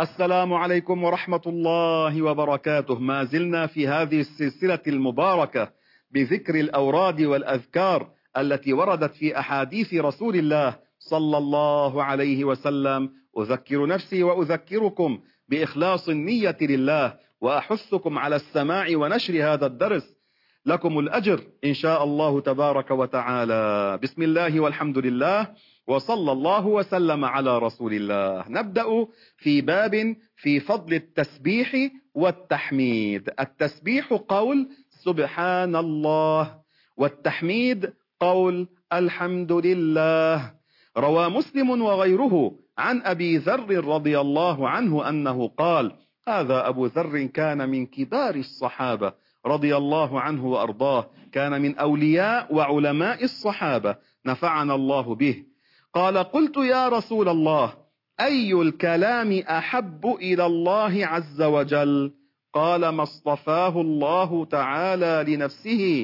السلام عليكم ورحمة الله وبركاته. ما زلنا في هذه السلسلة المباركة بذكر الأوراد والأذكار التي وردت في أحاديث رسول الله صلى الله عليه وسلم. أذكر نفسي وأذكركم بإخلاص النية لله، وأحثكم على السماع ونشر هذا الدرس، لكم الأجر إن شاء الله تبارك وتعالى. بسم الله والحمد لله وصلى الله وسلم على رسول الله. نبدأ في باب في فضل التسبيح والتحميد. التسبيح قول سبحان الله، والتحميد قول الحمد لله. روى مسلم وغيره عن أبي ذر رضي الله عنه أنه قال: هذا أبو ذر كان من كبار الصحابة رضي الله عنه وأرضاه، كان من أولياء وعلماء الصحابة، نفعنا الله به. قال: قلت يا رسول الله، أي الكلام أحب إلى الله عز وجل؟ قال: ما اصطفاه الله تعالى لنفسه،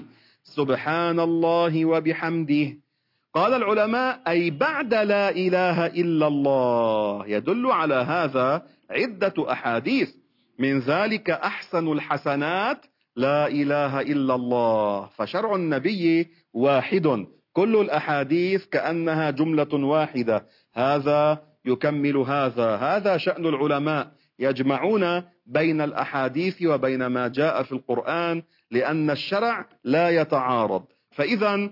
سبحان الله وبحمده. قال العلماء: أي بعد لا إله إلا الله. يدل على هذا عدة أحاديث، من ذلك أحسن الحسنات لا إله إلا الله، فشرع النبي واحد، كل الأحاديث كأنها جملة واحدة، هذا يكمل هذا. هذا شأن العلماء، يجمعون بين الأحاديث وبين ما جاء في القرآن، لأن الشرع لا يتعارض. فإذا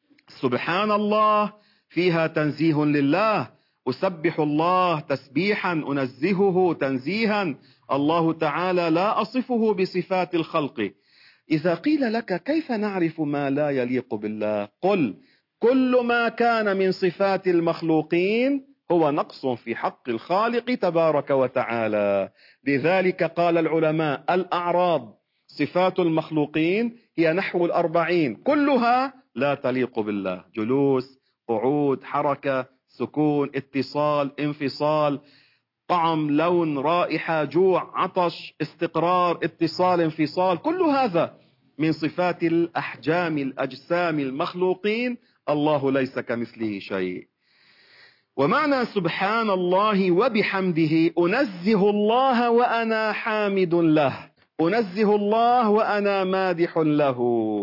سبحان الله فيها تنزيه لله، أسبح الله تسبيحا، أنزهه تنزيها. الله تعالى لا أصفه بصفات الخلق. إذا قيل لك كيف نعرف ما لا يليق بالله؟ قل: كل ما كان من صفات المخلوقين هو نقص في حق الخالق تبارك وتعالى. لذلك قال العلماء: الأعراض صفات المخلوقين هي نحو 40، كلها لا تليق بالله: جلوس، قعود، حركة، سكون، اتصال، انفصال، طعم، لون، رائحة، جوع، عطش، استقرار، اتصال، انفصال، كل هذا من صفات الأحجام الأجسام المخلوقين. الله ليس كمثله شيء. ومعنى سبحان الله وبحمده: أنزه الله وأنا حامد له، أنزه الله وأنا مادح له.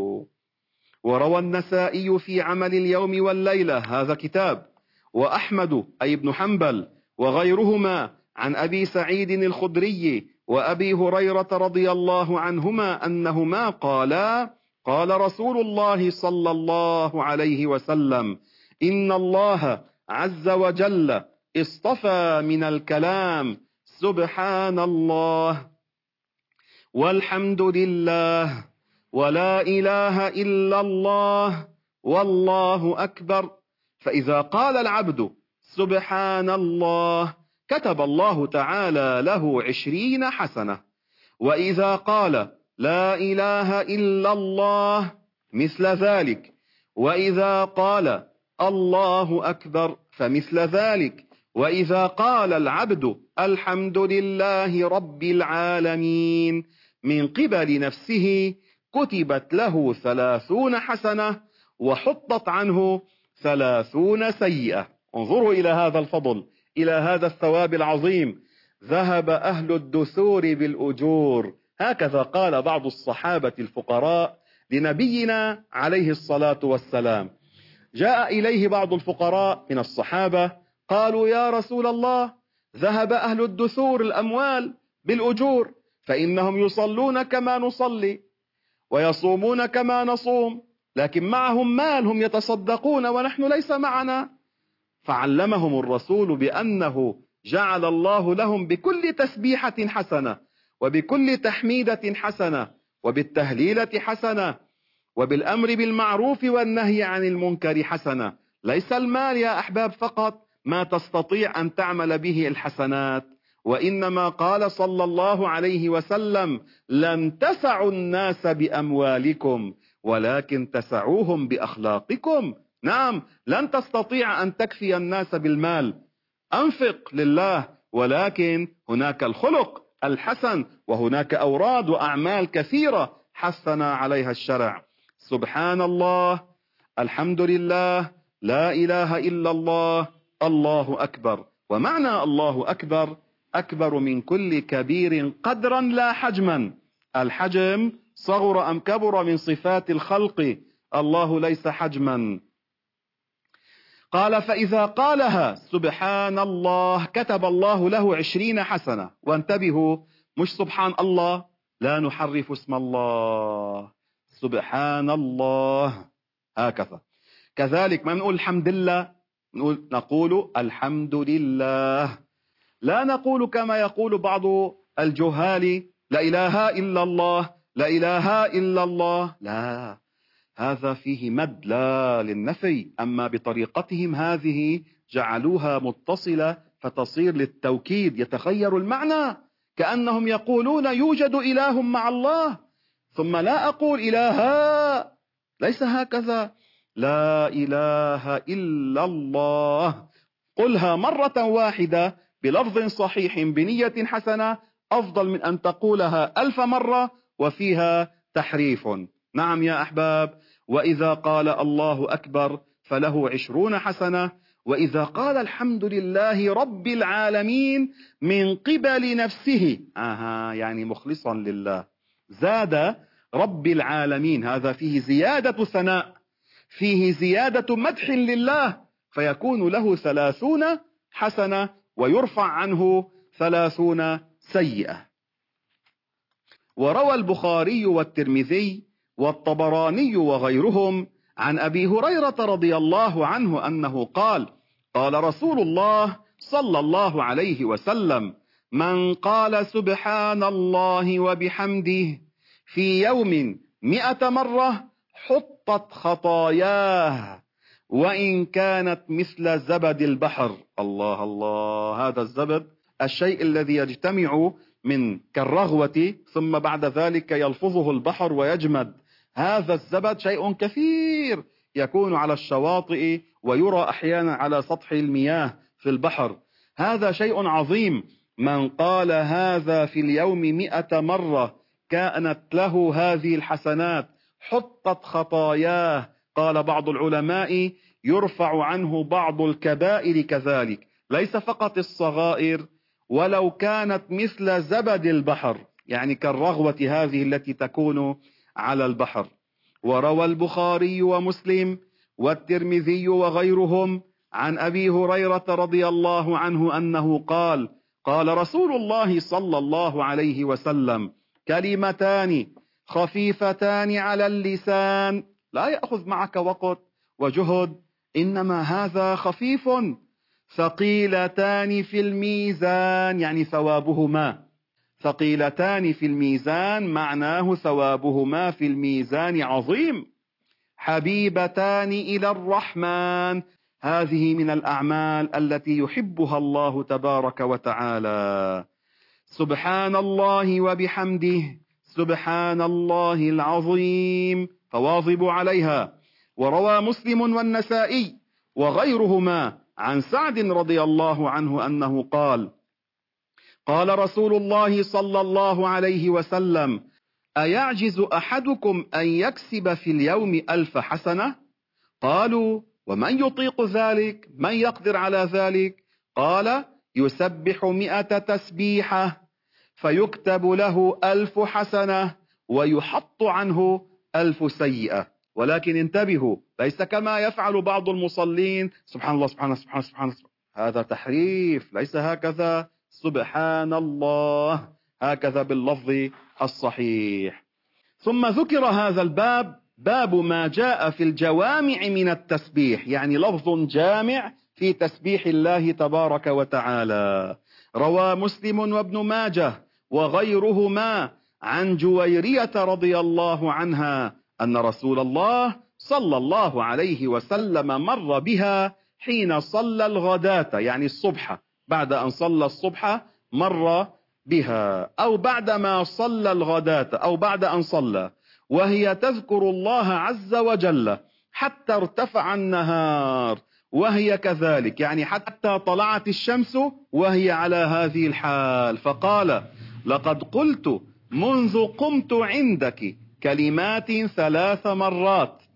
وروى النسائي في عمل اليوم والليلة، هذا كتاب، وأحمد أي ابن حنبل وغيرهما عن أبي سعيد الخدري وأبي هريرة رضي الله عنهما أنهما قالا: قال رسول الله صلى الله عليه وسلم: إن الله عز وجل اصطفى من الكلام سبحان الله والحمد لله ولا إله إلا الله والله أكبر. فإذا قال العبد سبحان الله كتب الله تعالى له 20 حسنة، وإذا قال لا إله إلا الله مثل ذلك، وإذا قال الله أكبر فمثل ذلك، وإذا قال العبد الحمد لله رب العالمين من قبل نفسه كتبت له 30 حسنة وحطت عنه 30 سيئة. انظروا إلى هذا الفضل، إلى هذا الثواب العظيم. ذهب أهل الدثور بالأجور، هكذا قال بعض الصحابة الفقراء لنبينا عليه الصلاة والسلام. جاء إليه بعض الفقراء من الصحابة قالوا: يا رسول الله، ذهب أهل الدثور الأموال بالأجور، فإنهم يصلون كما نصلي ويصومون كما نصوم، لكن معهم مال هم يتصدقون ونحن ليس معنا. فعلمهم الرسول بأنه جعل الله لهم بكل تسبيحة حسنة، وبكل تحميدة حسنة، وبالتهليلة حسنة، وبالأمر بالمعروف والنهي عن المنكر حسنة. ليس المال يا أحباب فقط ما تستطيع أن تعمل به الحسنات، وإنما قال صلى الله عليه وسلم: لن تسعوا الناس بأموالكم ولكن تسعوهم بأخلاقكم. نعم، لن تستطيع أن تكفي الناس بالمال، أنفق لله، ولكن هناك الخلق الحسن، وهناك أوراد وأعمال كثيرة حثنا عليها الشرع. سبحان الله، الحمد لله، لا إله إلا الله، الله أكبر. ومعنى الله أكبر أكبر من كل كبير قدرا لا حجما. الحجم صغر أم كبر من صفات الخلق، الله ليس حجما. قال فإذا قالها سبحان الله كتب الله له 20 حسنة. وانتبهوا، مش سبحان الله، لا نحرف اسم الله، سبحان الله هكذا. كذلك ما نقول الحمد لله، نقول الحمد لله، لا نقول كما يقول بعض الجهال لا إله إلا الله، لا إله إلا الله، لا، هذا فيه مد لا للنفي. أما بطريقتهم هذه جعلوها متصلة فتصير للتوكيد، يتغير المعنى كأنهم يقولون يوجد إله مع الله، ثم لا أقول إلها، ليس هكذا، لا إله إلا الله. قلها مرة واحدة بلفظ صحيح بنية حسنة أفضل من أن تقولها 1000 مرة وفيها تحريف. نعم يا أحباب. وإذا قال الله أكبر فله 20 حسنة، وإذا قال الحمد لله رب العالمين من قبل نفسه، يعني مخلصا لله، زاد رب العالمين، هذا فيه زيادة ثناء، فيه زيادة مدح لله، فيكون له 30 حسنة ويرفع عنه 30 سيئة. وروى البخاري والترمذي والطبراني وغيرهم عن أبي هريرة رضي الله عنه أنه قال قال رسول الله صلى الله عليه وسلم: من قال سبحان الله وبحمده في يوم 100 مرة حطت خطاياه وإن كانت مثل زبد البحر. الله الله، هذا الزبد الشيء الذي يجتمع من كالرغوة ثم بعد ذلك يلفظه البحر ويجمد، هذا الزبد شيء كثير يكون على الشواطئ ويرى أحيانا على سطح المياه في البحر، هذا شيء عظيم. من قال هذا في اليوم 100 مرة كانت له هذه الحسنات، حطت خطاياه. قال بعض العلماء يرفع عنه بعض الكبائر كذلك، ليس فقط الصغائر، ولو كانت مثل زبد البحر، يعني كالرغوة هذه التي تكون على البحر. وروى البخاري ومسلم والترمذي وغيرهم عن أبي هريرة رضي الله عنه أنه قال قال رسول الله صلى الله عليه وسلم: كلمتان خفيفتان على اللسان، لا يأخذ معك وقت وجهد، إنما هذا خفيف، ثقيلتان في الميزان، يعني ثوابهما، ثقيلتان في الميزان معناه ثوابهما في الميزان عظيم. حبيبتان إلى الرحمن، هذه من الأعمال التي يحبها الله تبارك وتعالى. سبحان الله وبحمده سبحان الله العظيم، فواظبوا عليها. وروى مسلم والنسائي وغيرهما عن سعد رضي الله عنه أنه قال قال رسول الله صلى الله عليه وسلم: أيعجز أحدكم أن يكسب في اليوم 1000 حسنة؟ قالوا: ومن يطيق ذلك؟ من يقدر على ذلك؟ قال: يسبح 100 تسبيحة فيكتب له 1000 حسنة ويحط عنه 1000 سيئة. ولكن انتبهوا، ليس كما يفعل بعض المصلين سبحان الله سبحان الله سبحان الله سبحان الله، هذا تحريف، ليس هكذا، سبحان الله هكذا باللفظ الصحيح. ثم ذكر هذا الباب، باب ما جاء في الجوامع من التسبيح، يعني لفظ جامع في تسبيح الله تبارك وتعالى. روى مسلم وابن ماجه وغيرهما عن جويرية رضي الله عنها أن رسول الله صلى الله عليه وسلم مر بها حين صلى الغداة، يعني الصبح، بعد أن صلى الصبح مر بها، أو بعدما صلى الغداة، أو بعد أن صلى، وهي تذكر الله عز وجل حتى ارتفع النهار، وهي كذلك، يعني حتى طلعت الشمس وهي على هذه الحال. فقال: لقد قلت منذ قمت عندك كلمات 3 مرات،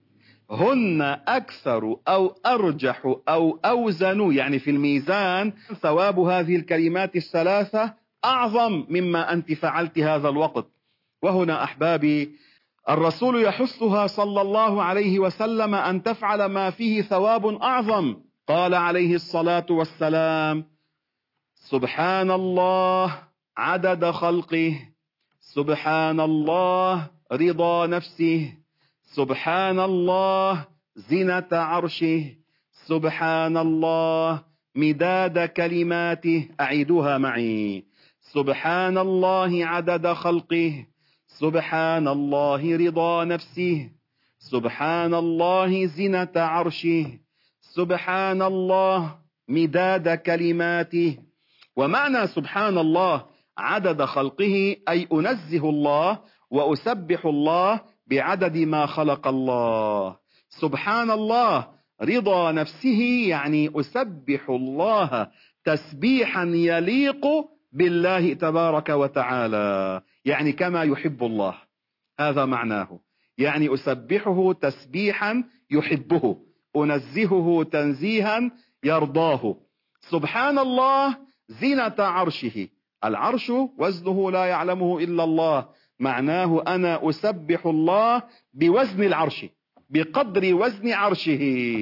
هن أكثر أو أرجح أو أوزن، يعني في الميزان ثواب هذه الكلمات الثلاثة أعظم مما أنت فعلت هذا الوقت. وهنا أحبابي الرسول يحثها صلى الله عليه وسلم أن تفعل ما فيه ثواب أعظم. قال عليه الصلاة والسلام: سبحان الله عدد خلقه، سبحان الله رضا نفسه، سبحان الله زنة عرشه، سبحان الله مداد كلماته. أعيدوها معي: سبحان الله عدد خلقه، سبحان الله رضا نفسه، سبحان الله زنة عرشه، سبحان الله مداد كلماته. ومعنى سبحان الله عدد خلقه أي أنزه الله وأسبح الله بعدد ما خلق الله. سبحان الله رضا نفسه يعني أسبح الله تسبيحا يليق بالله تبارك وتعالى، يعني كما يحب الله. هذا معناه، يعني أسبحه تسبيحا يحبه، أنزهه تنزيها يرضاه. سبحان الله زينة عرشه، العرش وزنه لا يعلمه إلا الله، معناه أنا أسبح الله بوزن العرش، بقدر وزن عرشه.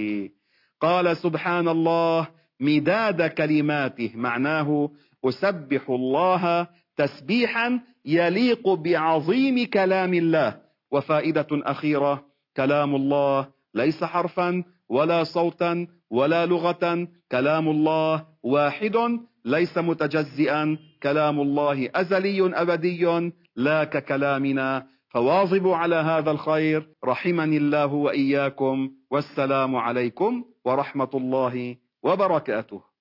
قال سبحان الله مداد كلماته، معناه أسبح الله تسبيحا يليق بعظيم كلام الله. وفائدة أخيرة: كلام الله ليس حرفا ولا صوتا ولا لغة، كلام الله واحد ليس متجزئا، كلام الله أزلي أبدي لا ككلامنا. فواظبوا على هذا الخير رحمني الله وإياكم، والسلام عليكم ورحمة الله وبركاته.